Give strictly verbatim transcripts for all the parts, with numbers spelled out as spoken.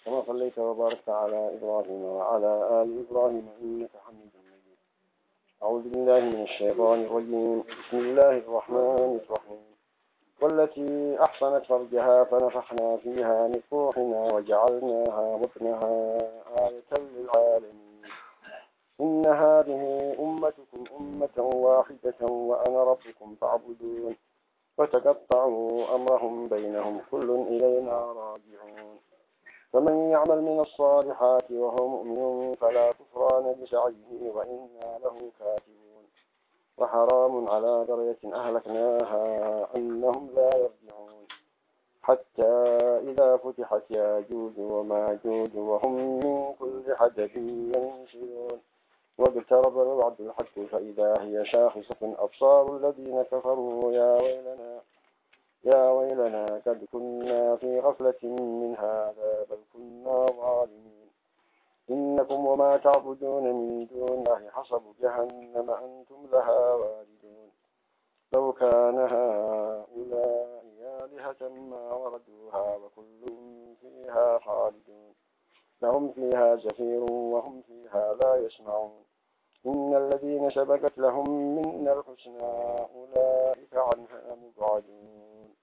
كما صليت وباركت على إبراهيم وعلى آل إبراهيم إنك حميد مجيد. أعوذ بالله من الشيطان الرجيم. بسم الله الرحمن الرحيم. والتي أحصنت فرجها فنفخنا فيها من روحنا وجعلناها وابنها آية للعالمين. إن هذه أمتكم أمة واحدة وأنا ربكم فاعبدون. وتقطعوا أمرهم بينهم كل إلينا راجعون. فمن يعمل من الصالحات وهو مؤمن فلا كفران لسعيه وإنا له كاتبون. وحرام على قرية أهلكناها أنهم لا يرجعون. حتى إذا فتحت ياجوج وماجوج وهم من كل حدب ينسلون. واقترب الوعد الحق فإذا هي شاخصة أبصار الذين كفروا يا ويلنا يا ويلنا قد كنا في غفلة من هذا بل كنا ظالمين. إنكم وما تعبدون من دون الله حصب جهنم أنتم لها واردون. لو كان هؤلاء آلهة ما وردوها وكل فيها خالدون. لهم فيها زفير وهم فيها لا يسمعون. إن الذين سبقت لهم من الحسنى أولئك عنها مبعدون.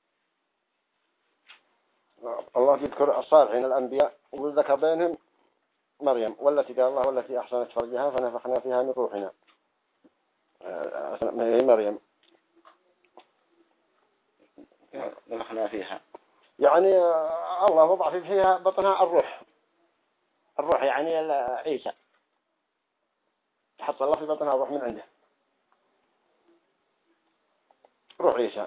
الله يذكر الصالحين الأنبياء وذكر بينهم مريم والتي قال الله والتي أحصنت فرجها فنفخنا فيها من روحنا. هي مريم نفخنا فيها يعني الله وضع فيها بطنها الروح. الروح يعني عيسى حط الله في بطنها الروح من عنده روح عيسى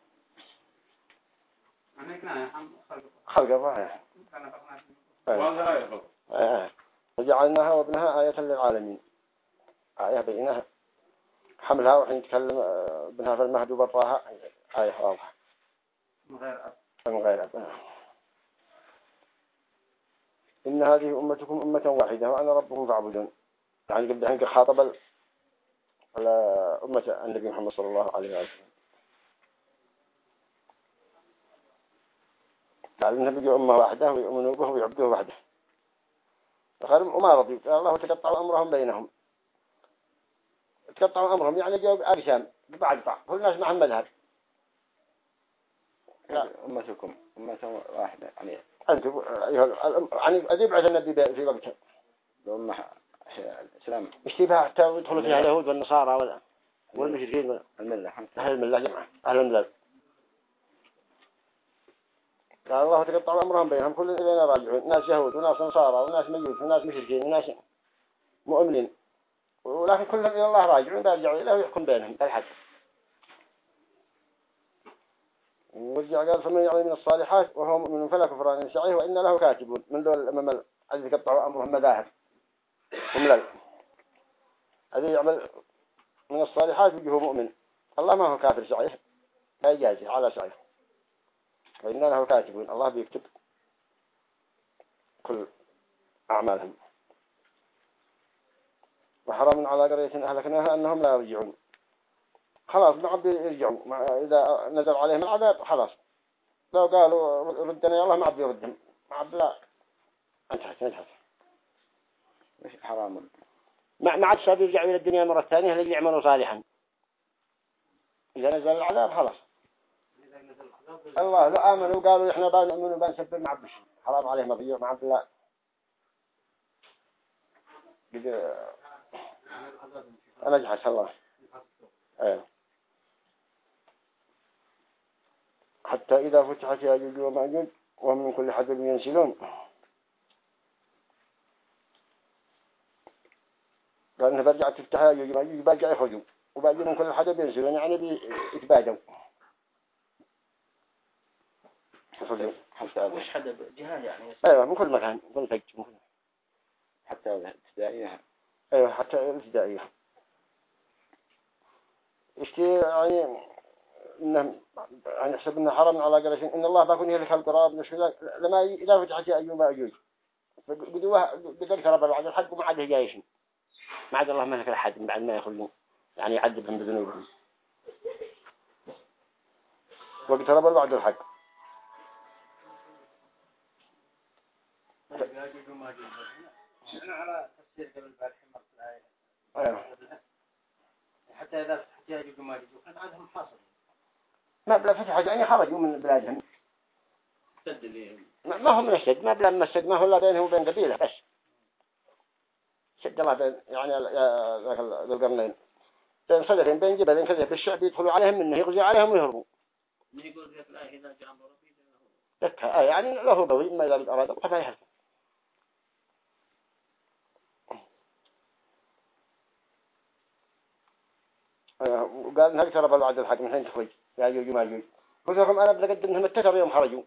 خلق الروح وجعلناها وابنها آية للعالمين. آية بينها حملها وحين يتكلم ابنها في المهد وبطاها آية واضحة من غير أب من غير أب. إن هذه أمتكم أمة واحدة وأنا ربكم فاعبدون. يعني قبل أن خاطب على أمة النبي محمد صلى الله عليه وسلم قال النبي أمة واحدة ويؤمنوا به ويعبدوه وحده. فقال وما رضي قال الله تقطعوا أمرهم بينهم. تقطعوا أمرهم يعني جاءوا أقسام ببعض بعض كل الناس معهم مذهب. لا أمتكم أمة واحدة يعني أنتم يعني أدبعث النبي في وقتها الأمة الإسلام اشتباه حتى يدخلوا فيها اليهود والنصارى ولا والمشركين ولا الملة أهل الملة جمعة أهل الملة. قال الله تقطعوا أمرهم بينهم كل إلينا راجعون. ناس يهود وناس نصارى وناس مجوس وناس مشركين وناس مؤمنين ولكن كلهم إلى الله راجعون بيرجعوا إليه ويحكم بينهم بالحق. ورجع قال فمن يعمل من الصالحات وهو مؤمن فلا كفران لسعيه وإن له كاتبون. من دول الأمم الذي قطعوا أمرهم مذاهب وملل. الذي يعمل من الصالحات وجهه مؤمن الله ما هو كافر سعيه لا يجازي على سعيه وإن له كاتبون. الله بيكتب كل أعمالهم. وحرام على قرية أهلكناها أنهم لا يرجعون. خلاص ما عاد يرجعوا إذا نزل عليهم العذاب خلاص. لو قالوا ردنا يا الله ما عاد يردهم ما عاد لا انتهت انتهت. مش حرام ما ما عاد صار يرجعوا إلى الدنيا مرة ثانية اللي يعملوا صالحا. إذا نزل العذاب خلاص. الله لو آمنوا وقالوا إحنا بنؤمن وبنسبب ما عاد حرام عليهم الرجوع ما عاد لا. أنا جحس الله. أيه. حتى إذا فتحت ياجوج وماجوج وهم من كل حدب ينسلون. قال إنه برجع تفتح ياجوج وماجوج برجع يخرجوا وباقي من كل حدب ينسلون يعني بيتبادوا. حتى وش حدب جهاد يعني أيوة من كل مكان كل فج حتى الابتدائية. أيوة حتى الابتدائية. اشتي يعني إنهم يعني يحسب إنه حرام على قرية إن الله بيكون يهلك القراب نشوف لما إذا فتحت يأجوج وماجوج بدوها بدل كرب الوعد الحق وما عاد جايش ما عاد الله مهلك الأحد بعد ما يخلون يعني يعذبهم بذنوبهم. واقترب الوعد الحق أنا على تفسير قبل بعد حمر الآية حتى إذا احتاجوا ما يجوا كان عندهم حاصل ما بلا فتح يعني خرجوا من بلادهم ما هم من السد ما بلا من السد ما هو إلا بينهم وبين قبيلة بس سد الله بين يعني ذاك ذو القرنين بين صدرين بين جبلين كذا بالشعب يدخلوا عليهم منه يغزوا عليهم ويهربوا يقول في الآية إذا جاء أمر ربي ذكها يعني له بوي ما إذا أراد الله فيحصل وقال إنها اقترب الوعد الحق من حين تخرج يا يوجي ما يوجي قلت لكم أنا بقدمهم التتر يوم خرجوا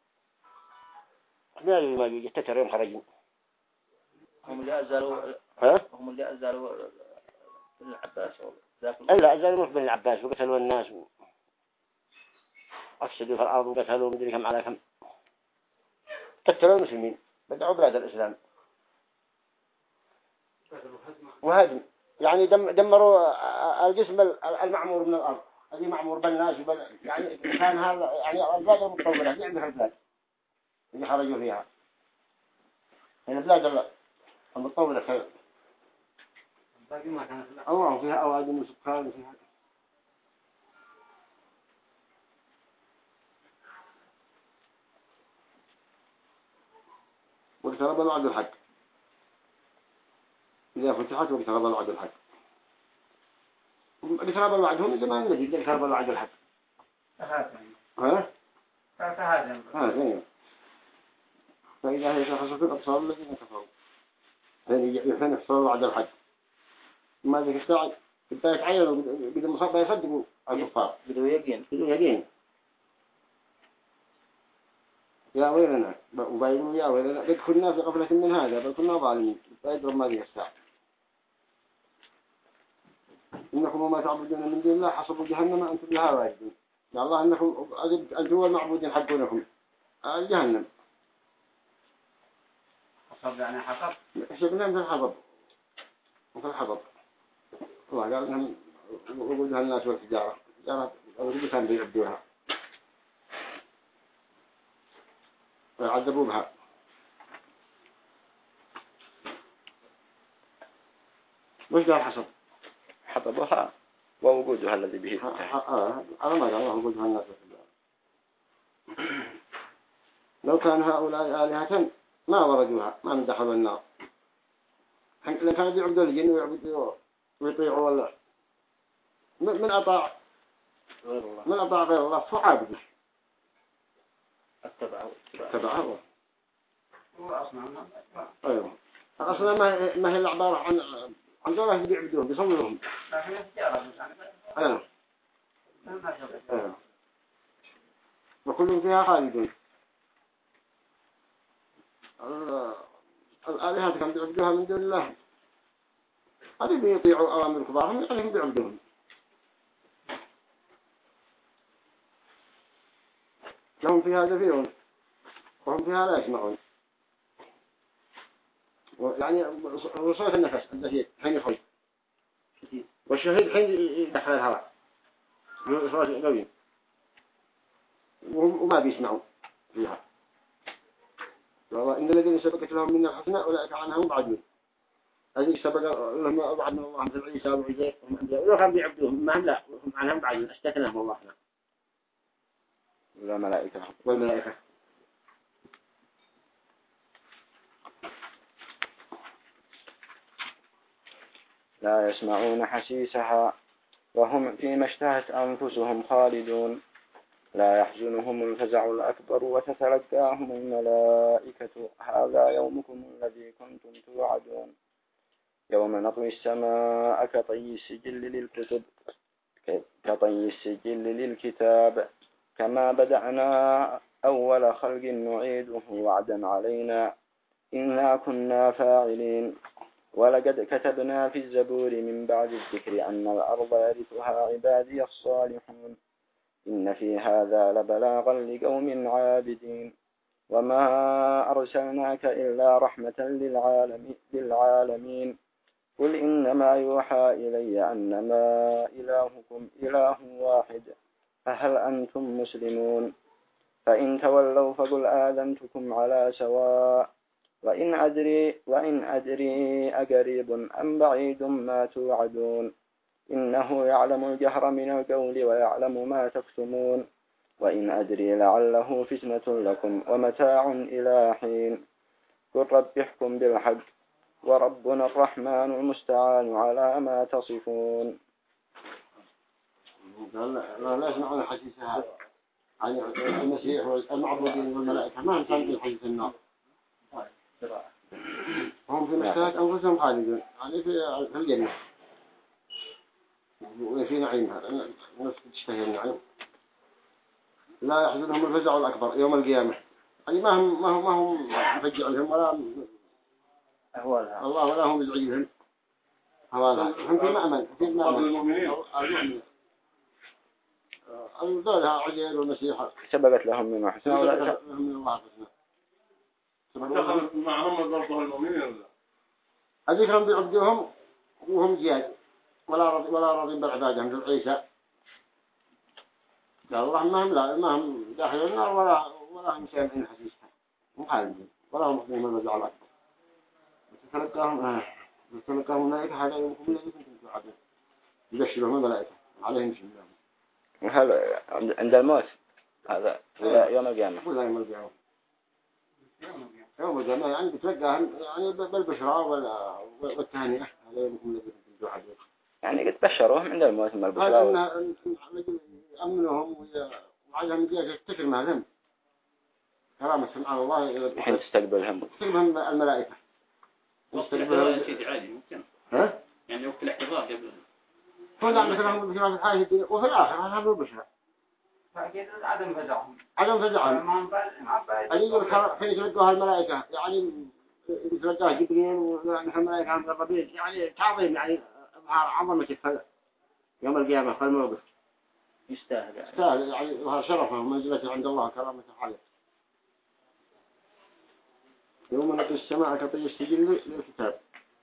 ما يوجي ما يوجي التتر يوم خرجوا هم اللي أزالوا ها هم اللي أزالوا بن العباس إلا أزالوا بن العباس وقتلوا الناس أفسدوا في الأرض وقتلوا مدري كم على كم قتلوا المسلمين بدعوا بلاد الإسلام وهدم يعني دم دمروا الجسم المعمور من الأرض هذه معمور بالناس وبال يعني كان هذا يعني البلاد المتطورة هذه عندها البلاد اللي خرجوا فيها هنا البلاد المتطورة كذا باقي ما كانت الله فيها أوادم وسكان وفيها واقترب الوعد الحق إذا فتحت واقترب الوعد الحق اقترب الوعد هم زمان نجد اقترب الوعد الحق هذا ها هذا هذا فإذا هي خصوص الأبصار الذين كفروا فإن يحصل الوعد الحق ما ذيك الساعة بدأ يتعينوا بدأ المصابة يصدقوا الكفار بدو يقين بدو يقين يا ويلنا وبايقولوا يا ويلنا قد كنا في غفلة من هذا بل كنا ظالمين فيضرب ما ذيك الساعة إنكم وما تعبدون من دون الله حصبوا جهنم أنتم لها واجدون يا الله إنكم أنتم هو المعبودين حقونكم الجهنم حصب يعني حصب حسبنا مثل الحطب مثل الحطب الله قال إنهم وقودها الناس والتجارة التجارة الرجل كان بيعبدوها ويعذبوا بها وش قال حصب حطبها ووجودها الذي به آه على ما قال الله وقودها الناس والتجارة لو كان هؤلاء آلهة ما وردوها ما من دخلوا النار لأن كانوا يعبدوا الجن ويعبدوا ويطيعوا ولا من أطاع من أطاع غير الله فعابده اتبعوا اتبعه هو أصلا أيوه أصلا ما ما هي العبارة عن عن دولة بيعبدوهم بيصلونهم لكن التجارة أيوه ما شاء أيوه وكلهم فيها خالدون الآلهة كانوا بيعبدوها من دون الله هذه بيطيعوا أوامر كبارهم يعني هم بيعبدوهم لهم فيها زفير وهم فيها لا يسمعون يعني وصوت النفس الزفير حين يخرج والشهيد حين يدخل الهواء صوت قوي وما بيسمعوا فيها والله إن الذين سبقت لهم من الحسنى أولئك عنها مبعدون هذه سبق لهم أبعد من الله مثل عيسى وعزير ولو كان بيعبدوهم ما هم لا هم عنهم مبعدون استثناهم الله هنا ولا ملائكة والملائكة لا يسمعون حسيسها وهم فيما اشتهت أنفسهم خالدون لا يحزنهم الفزع الأكبر وتتلقاهم الملائكة هذا يومكم الذي كنتم توعدون يوم نطوي السماء كطي السجل للكتب كطي السجل للكتاب كما بدأنا أول خلق نعيده وعدا علينا إنا كنا فاعلين ولقد كتبنا في الزبور من بعد الذكر أن الأرض يرثها عبادي الصالحون إن في هذا لبلاغا لقوم عابدين وما أرسلناك إلا رحمة للعالمين, للعالمين قل إنما يوحى إلي أنما إلهكم إله واحد فهل أنتم مسلمون فإن تولوا فقل آذنتكم على سواء وإن أدري وإن أدري أقريب أم بعيد ما توعدون إنه يعلم الجهر من القول ويعلم ما تكتمون وإن أدري لعله فتنة لكم ومتاع إلى حين قل رب احكم بالحق وربنا الرحمن المستعان على ما تصفون. لا لا يسمعون حديثها عن المسيح والمعبودين والملائكة ما هم سامعين حديث النار. هم في مشتهات أنفسهم خالدون يعني في الجنة وفي نعيمها الناس تشتهي النعيم لا يحزنهم الفزع الأكبر يوم القيامة يعني ما هم ما هم ما هم مفجع لهم ولا الله ولا هم يزعجهم هذا هم في مأمن في مأمن المؤمنين الدولة عجيل والمسيح سبقت لهم من محسن سبقت لهم من الله حسنا دخل معهم برضه المؤمنين هذيك هم بيعبدوهم وهم زياد ولا رضي ولا راضين بالعبادة مثل عيسى قال الله ما هم لا ما هم داخل النار ولا ولا هم سامعين حسيسها هم خالدين ولا هم مخدمين من الرجع الأكبر تتلقاهم تتلقاهم ملائكة هذا يومكم الذي كنتم توعدون يبشرهم الملائكة عليهم شمالهم. هل عند الموت هذا يوم القيامة؟ ولا يوم القيامة. يوم القيامة يعني بتلقاهم يعني بالبشرى والتهنئة هذا يومكم الذي كنتم توعدون. يعني قد بشروهم عند الموت من البشرى. هذا أمنهم وعلهم جاء تكرم لهم. كلام سمع الله. حين تستقبلهم. تستقبلهم الملائكة. يستقبلهم شيء عادي ممكن. ها؟ يعني وقت الاحتضار قبل. فلا مثلا هم البشرى في الحياة الدنيا وفي الآخرة هم البشرى. فأكيد عدم فزعهم. عدم فزعهم. ما ما اللي يقول حين يتلقاها الملائكة يعني يتلقاها جبريل ونحن الملائكة عند الربيع يعني تعظيم يعني عظمة الفزع يوم القيامة في الموقف. يستاهل. يستاهل يعني وهذا شرفه ومنزلته عند الله كرامة حاله. يوم نطي السماء كطي السجل للكتاب.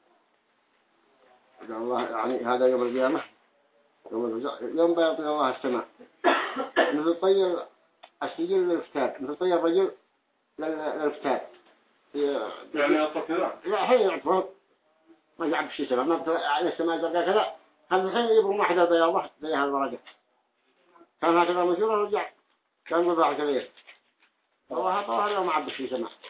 قال الله يعني هذا يوم القيامة يوم يوم بيطي الله السماء مثل طي السجل للكتاب مثل طي الرجل للكتاب يعني التطهير لا حين يعطون ما يعب شيء سبب ما على السماء زرقاء كذا هذا الحين يبغون واحدة زي الله زي هالورقة كان هكذا مشهور رجع كان قبعة كبير الله طوها اليوم ما عب شيء سماء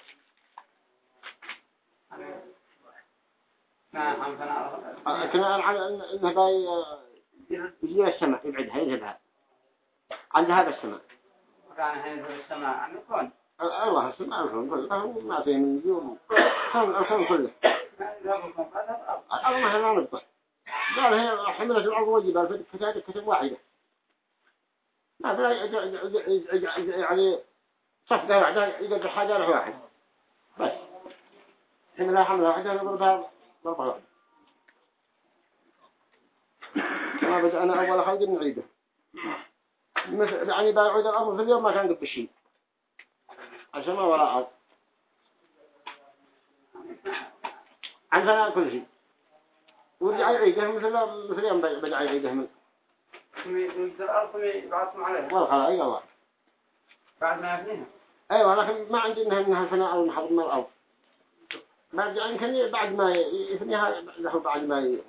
كنا على إنه باي يجي السماء يبعدها يذهبها عند هذا السماء كان هنا في السماء عن يكون الله السماء الكون كله ما فيه من نجوم الكون الكون كله الله ما نبطل قال هي حملة الأرض والجبال في كتاب كتاب واحدة ما في يعني صفقة واحدة يقدر حاجة له واحد بس حملة حملة واحدة نضربها ضربة واحدة ما بدأنا أول خلق نعيده مثل يعني بعود الأمر في اليوم ما كان قد بشيء عشان ما وراءه عندنا كل شيء ورجع يعيده مثل مثل يوم بدأ يعيده من من الأرض يبعثهم عليه والخلائق الله بعد ما يبنيها أيوة لكن ما عندي إنها إنها فناء أو نحضر من الأرض ما رجع يمكن بعد ما يفنيها له بعد ما ي...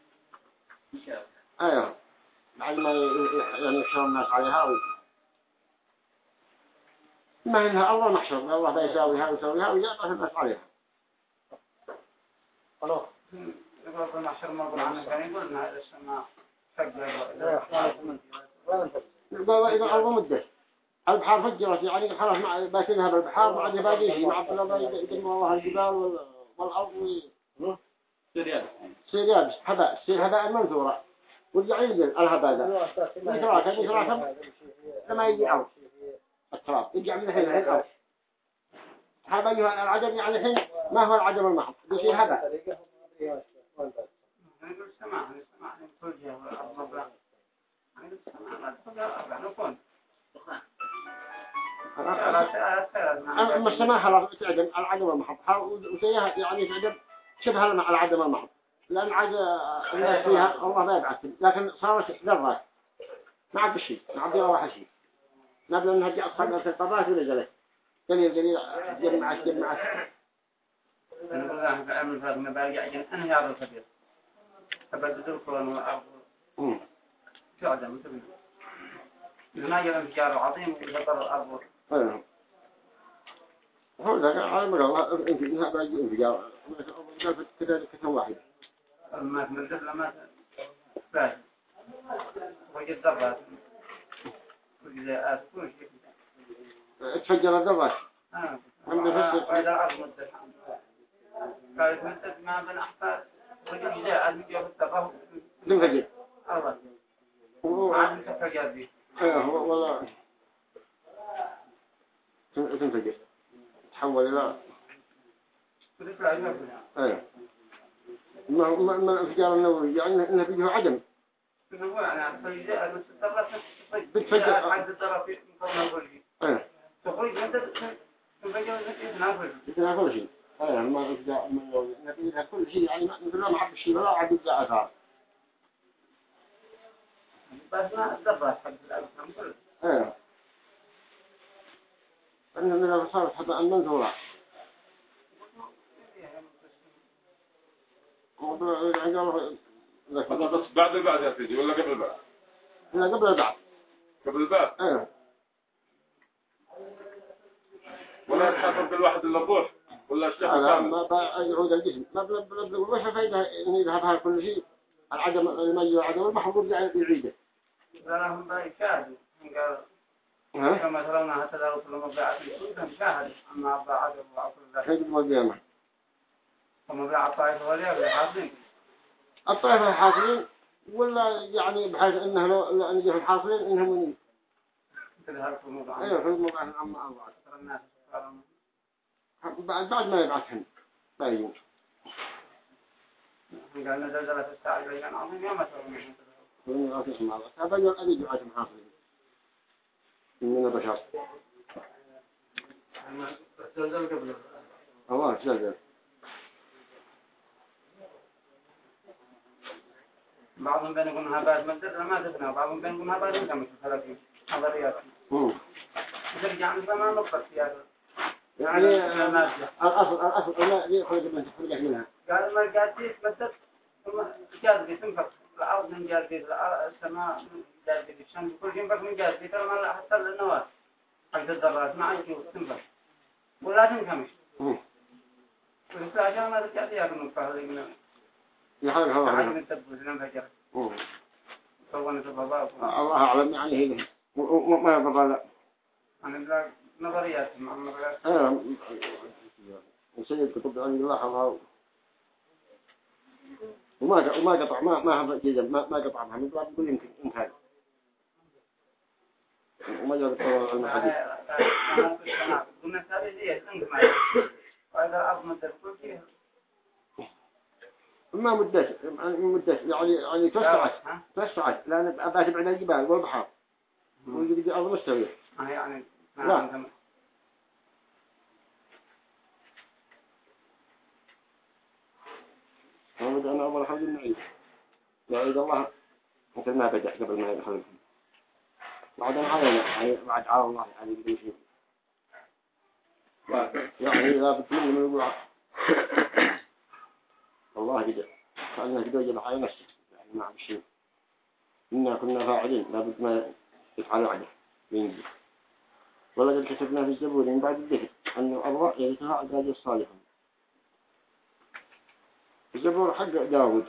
أيوة بعد ما يعني يحشر الناس عليها و... ما إنها الله محشر الله بيساويها ويساويها ويجعل الناس عليها خلاص يقول المحشر مرضى عنه كان يقول إن هذا السماء يقول إذا الأرض مدت البحار فجرت يعني خلاص مع باكنها بالبحار بعد باقي شيء مع الله يقدم الله الجبال والأرض سير يابس هباء سير هباء منثورة ورجع ينزل الهباء ذا يتراك يتراك لما يجي أرض التراب يرجع من الحين الحين أرض هذا أيها العدم يعني الحين ما هو العدم المحض يصير هباء نقول السماء السماء كل جهة والأرض مبلغ نقول السماء ما تفضل أربع نكون أما السماء خلاص تعدم العدم المحض وسيها يعني تعدم شبه العدم المحض لأن عاد الناس فيها الله ما يبعثهم لكن صارت ذرات ما عاد شيء ما عاد يروح شيء نبدأ نهجع الصلاة في الطبات ونزلت قليل قليل جمعت جمعت نقول الله في أمر الفرق ما برجع جن أنا يا رب كبير فبدل الكون والأرض شو عدم تبين ما جاء انفجار عظيم ويبطل الأرض أيه هو ذا عالم الله إنك إنها باجي انفجار ما في كذا كذا واحد ما تمدد لما باش وجد ضربات وجزاءات كل شيء تفجر الذرات آه وإذا الأرض مدد قالت مدد ما بين أحفاد وجد جزاءات مجيب التقه تنفجر الله ما عاد تفجر به ايه والله تنفجر تحول الى ايه ما ما ما انفجار النووي يعني انه بيجي عدم هو انا فجاء بس الضربات بتفجر عند الضرب في مكون الغلي ايه تخرج انت تفجر نافذ بتنا كل شيء ايه ما انفجار النووي نبيها كل شيء يعني ما ما عاد شيء ولا عاد يبدا اثار بس ما الضربات حق الألحام كله ايه أنه من الرسالة حتى أن منزورة هذا بس بعد البعد يا سيدي ولا قبل البعد؟ لا قبل البعد قبل البعد؟ ايه ولا يتحفر بالواحد اللي بروح ولا اشتغل لا ما يعود الجسم ما بلا بلا بلا وش فايدة إن يذهبها كل شيء العدم المي وعدم البحر يرجع يعيده لا هم بايكاد ها كما ترون حتى لا رسول مبيعات الإسلام شاهد أما أبعاد الله ذلك خير القيامة ومبيع الطائف وليه بحاضرين الطائفة الحاصلين ولا يعني بحيث إنه لو لو أن يجي الحاصلين إنهم من تظهر في الموضوع أيوة في الموضوع عما الله ترى الناس بعد بعد ما يبعثهم باين قال نزلت الساعة بيان عظيم يوم ترون من أفضل الله تبين أبي دعاة الحاصلين من البشر زلزل قبل الله زلزل بعضهم بينهم هبات مدد ما تبنى بعضهم بينهم هبات كم ثلاثين نظريات ترجع من زمان نقطة سياسة يعني الأصل الأصل ما يخرج من تخرج منها قال ما جاتيس مدد ثم جاد بتنفق الأرض من جاد بيت السماء من جاد بيت الشمس كل شيء بس من جاد بيت ما لا حتى النواة حق الذرات ما يجوا تنفق ولا تنكمش ولسه ما رجع فيها النقطة هذه من يحرق هو عن التبوز لم فجر صوّن الضباب الله أعلم يعني هي ما يضر لا عن نظريات مع النظريات آه وسيد كتب عن الله الله وما وما قطع ما ما هذا جيدا ما ما قطع ما من يقول يمكن انتهى وما جاب الطوال المحدود قلنا هذه هي الأنجم وإذا أضمن كل شيء ما مدة مدة يعني يعني توسعت توسعت لأن أبى تبعد الجبال والبحر ويجي الأرض مستوية يعني لا أنا بدأ أنا أول حاجة نعيد نعيد الله مثل ما بدأ قبل ما يدخل بعد علينا يعني بعد على الله يعني بدون شيء يعني لا بتمنى من الوعي الله جدا فعلنا كده يجب على نفسه يعني ما عم شيء إنا كنا فاعلين لا بد ما يفعل عده ينجي ولقد كتبنا في الزبور من بعد الذكر أنه الله يرثها عباد الصالحين الزبور حق داود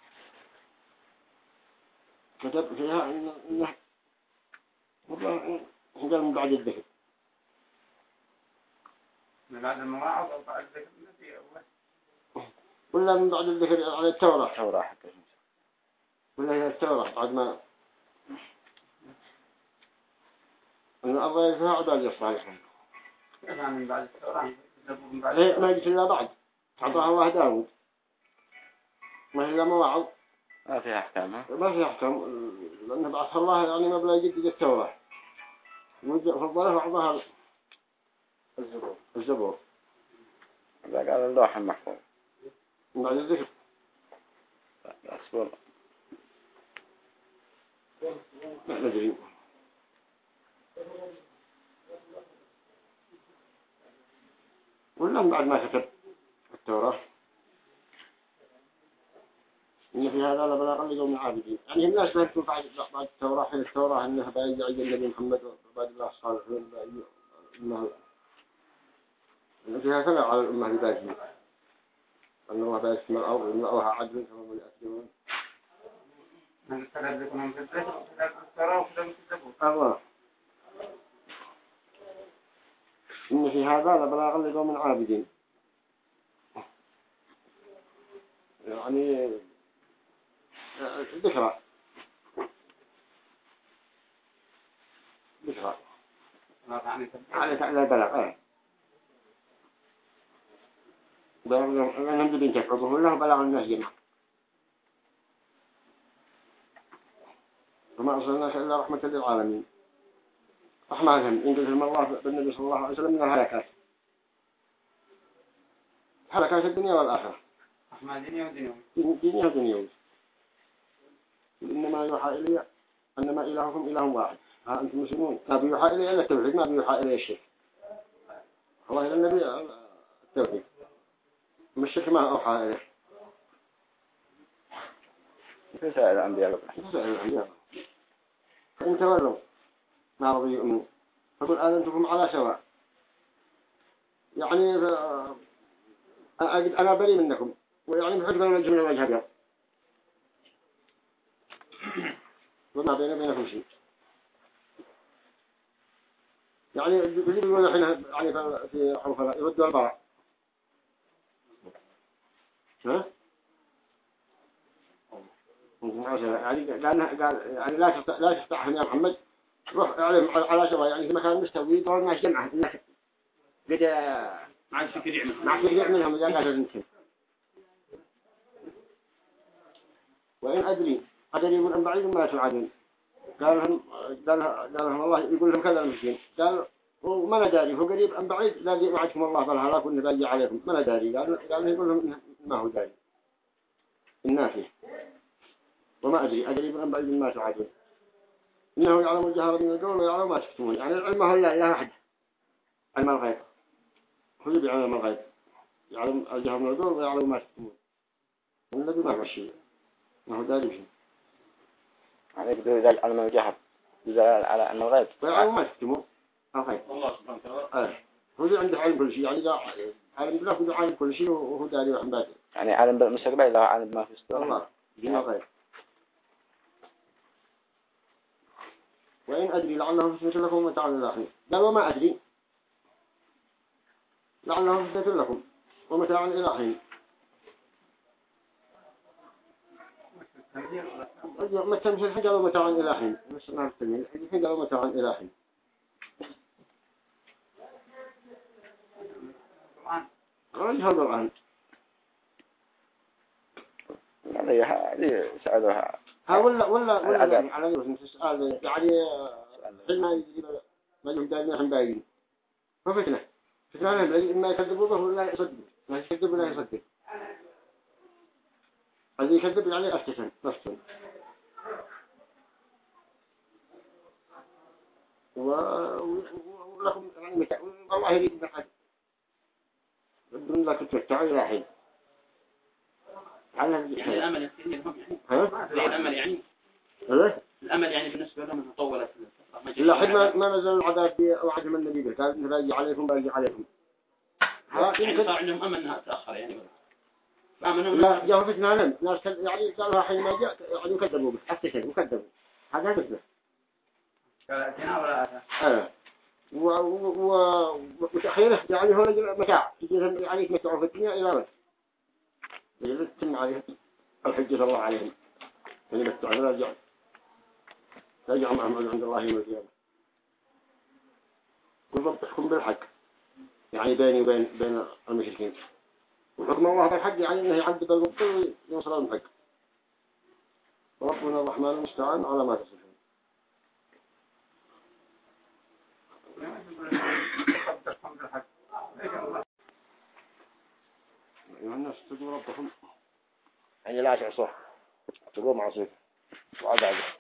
كتب فيها إنه والله قال من بعد الذكر من بعد المواعظ أو بعد الذكر النبي ولا من بعد الذكر على التوراة التوراة حتى ولا هي التوراة بعد ما أن الله يرثها عباد الصالحين من بعد التوراة من بعد هي ما جت إلا بعد أعطاها الله داود ما هي إلا مواعظ ما فيها أحكام ما فيها أحكام لأنه بعث الله يعني ما بلا يجدد التوراة فضلها وعضها الزبور الزبور هذا قال اللوح المحفوظ من بعد الذكر أصبر ما ندري ولا من بعد ما كتب التوراة إن في هذا لبلاغا لقوم عابدين. يعني الناس ما تكون بعد بعد التوراة حين التوراة إنها بايجي عند النبي محمد وبعد الله صالح إنه إن فيها سمع على الأمة الباقية أن الله باسم الأرض وإنها عدل كما يأتون. من تكذبون من كذبوا التوراة وكذبوا كذبوا. الله إن في هذا لبلاغا لقوم عابدين. يعني ذكرى ذكرى على تعالى بلغ ايه بلغ لهم دبين تفعبه الله بلغ النهي معه وما أرسلناك إلا رحمة للعالمين. رحمة لهم إن قلتهم الله بالنبي صلى الله عليه وسلم من الهلاكات هلاكات الدنيا والآخرة. رحمة دنيا ودنيا دنيا ودنيا. إنما يوحى إلي أنما إلهكم إله واحد. ها أنتم مسلمون ما بيوحى إلي إلا التوحيد ما بيوحى إلي الشرك. الله إلى النبي التوحيد مش الشرك ما أوحى إليه. تسأل الأنبياء تسأل الأنبياء فإن تولوا ما رضي يؤمنوا فقل آذنتكم على سواء. يعني أنا بريء منكم ويعني بحجب الوجه من الوجه أبيض وما بين بينكم شيء. يعني يجب يقول الحين يعني في حروف يردوا البراء ها يعني قال قال يعني لا تستع لا تستعهم يا محمد روح عليهم على سواء. يعني في مكان مستوي دور الناس جمعة الناس قد مع الفكر منهم مع فكر منهم إذا قالوا نمكن. وإن أدري أدري يقول أن بعيد ما توعدون. قال لهم قال قال لهم الله يقول لهم كذا المسكين قال وما نداري هو قريب أم بعيد لا يوعدكم الله بالهلاك والنبي عليكم ما نداري. قال قال يقول لهم ما هو داري النافي وما أدري أدري أم بعيد ما توعدون إنه يعلم الجهر من القول ويعلم ما تكتمون. يعني العلم هو لا إله أحد علم الغيب هو اللي بيعلم الغيب يعلم الجهر من القول ويعلم ما تكتمون. والنبي ما هو شيء ما هو داري شيء. عليك دو ذلك علم الجهر دلالة على أن الغيب ويعلم ما تكتمون الغيب. الله سبحانه وتعالى هو اللي عنده علم كل شيء. يعني عالم بالله كله عالم كل شيء وهو داري وعن باقي. يعني عالم بالمستقبل لا عالم ما في الصدور. الله دين الغيب. وإن أدري لعله فتنة لكم ومتاع إلى حين. قال وما أدري لعله فتنة لكم ومتاع إلى حين. ما تمشي الحين قالوا متاع إلى حين. مش ما التلميذ الحين قالوا متاع إلى حين. قال هذا الآن. هذه هذه سألوها. ها ولا ولا ولا على جوز سؤال يعني حين ما يجي ما يجي دارنا حين باين. ما فتنة. فتنة إما يكذبوا به ولا يصدق. ما يكذب ولا يصدق. الذي يكذب يعني أفتن أفتن. ولكم يعني متى الله يريد من حد. بدون لا تتوقع إلى حين. على يعني الأمل يستنيهم يعني ها؟ الأمل يعني إيه؟ الأمل يعني بالنسبة لهم طولت لا حد ما ما نزل العذاب بوعد من النبي به قال إنه باجي عليكم باجي عليكم. يعني صار عندهم أمل إنها تأخر يعني أمنهم لا جاءوا فتنة لهم ناس يعني قالوا حين ما جاء يعني يكذبوا به أفتشل وكذبوا هذا فتنة. كلا ولا آه و و وتأخيره يعني هو متاع يجيهم يعني يتمتعوا في الدنيا إلى وقت يجب تتم عليهم الحجة الله عليهم يعني يمتعوا لا يرجعوا لا يرجعوا معهم عند الله يوم القيامة. والرب يحكم بالحق يعني بيني وبين بين المشركين وحكم الله بالحق يعني انه يعذب المبطل ويوصل لهم الحق. وربنا الرحمن المستعان على ما تصفون. أيها الناس اتقوا ربكم يعني لا تعصوا اتقوا معصية وعد عده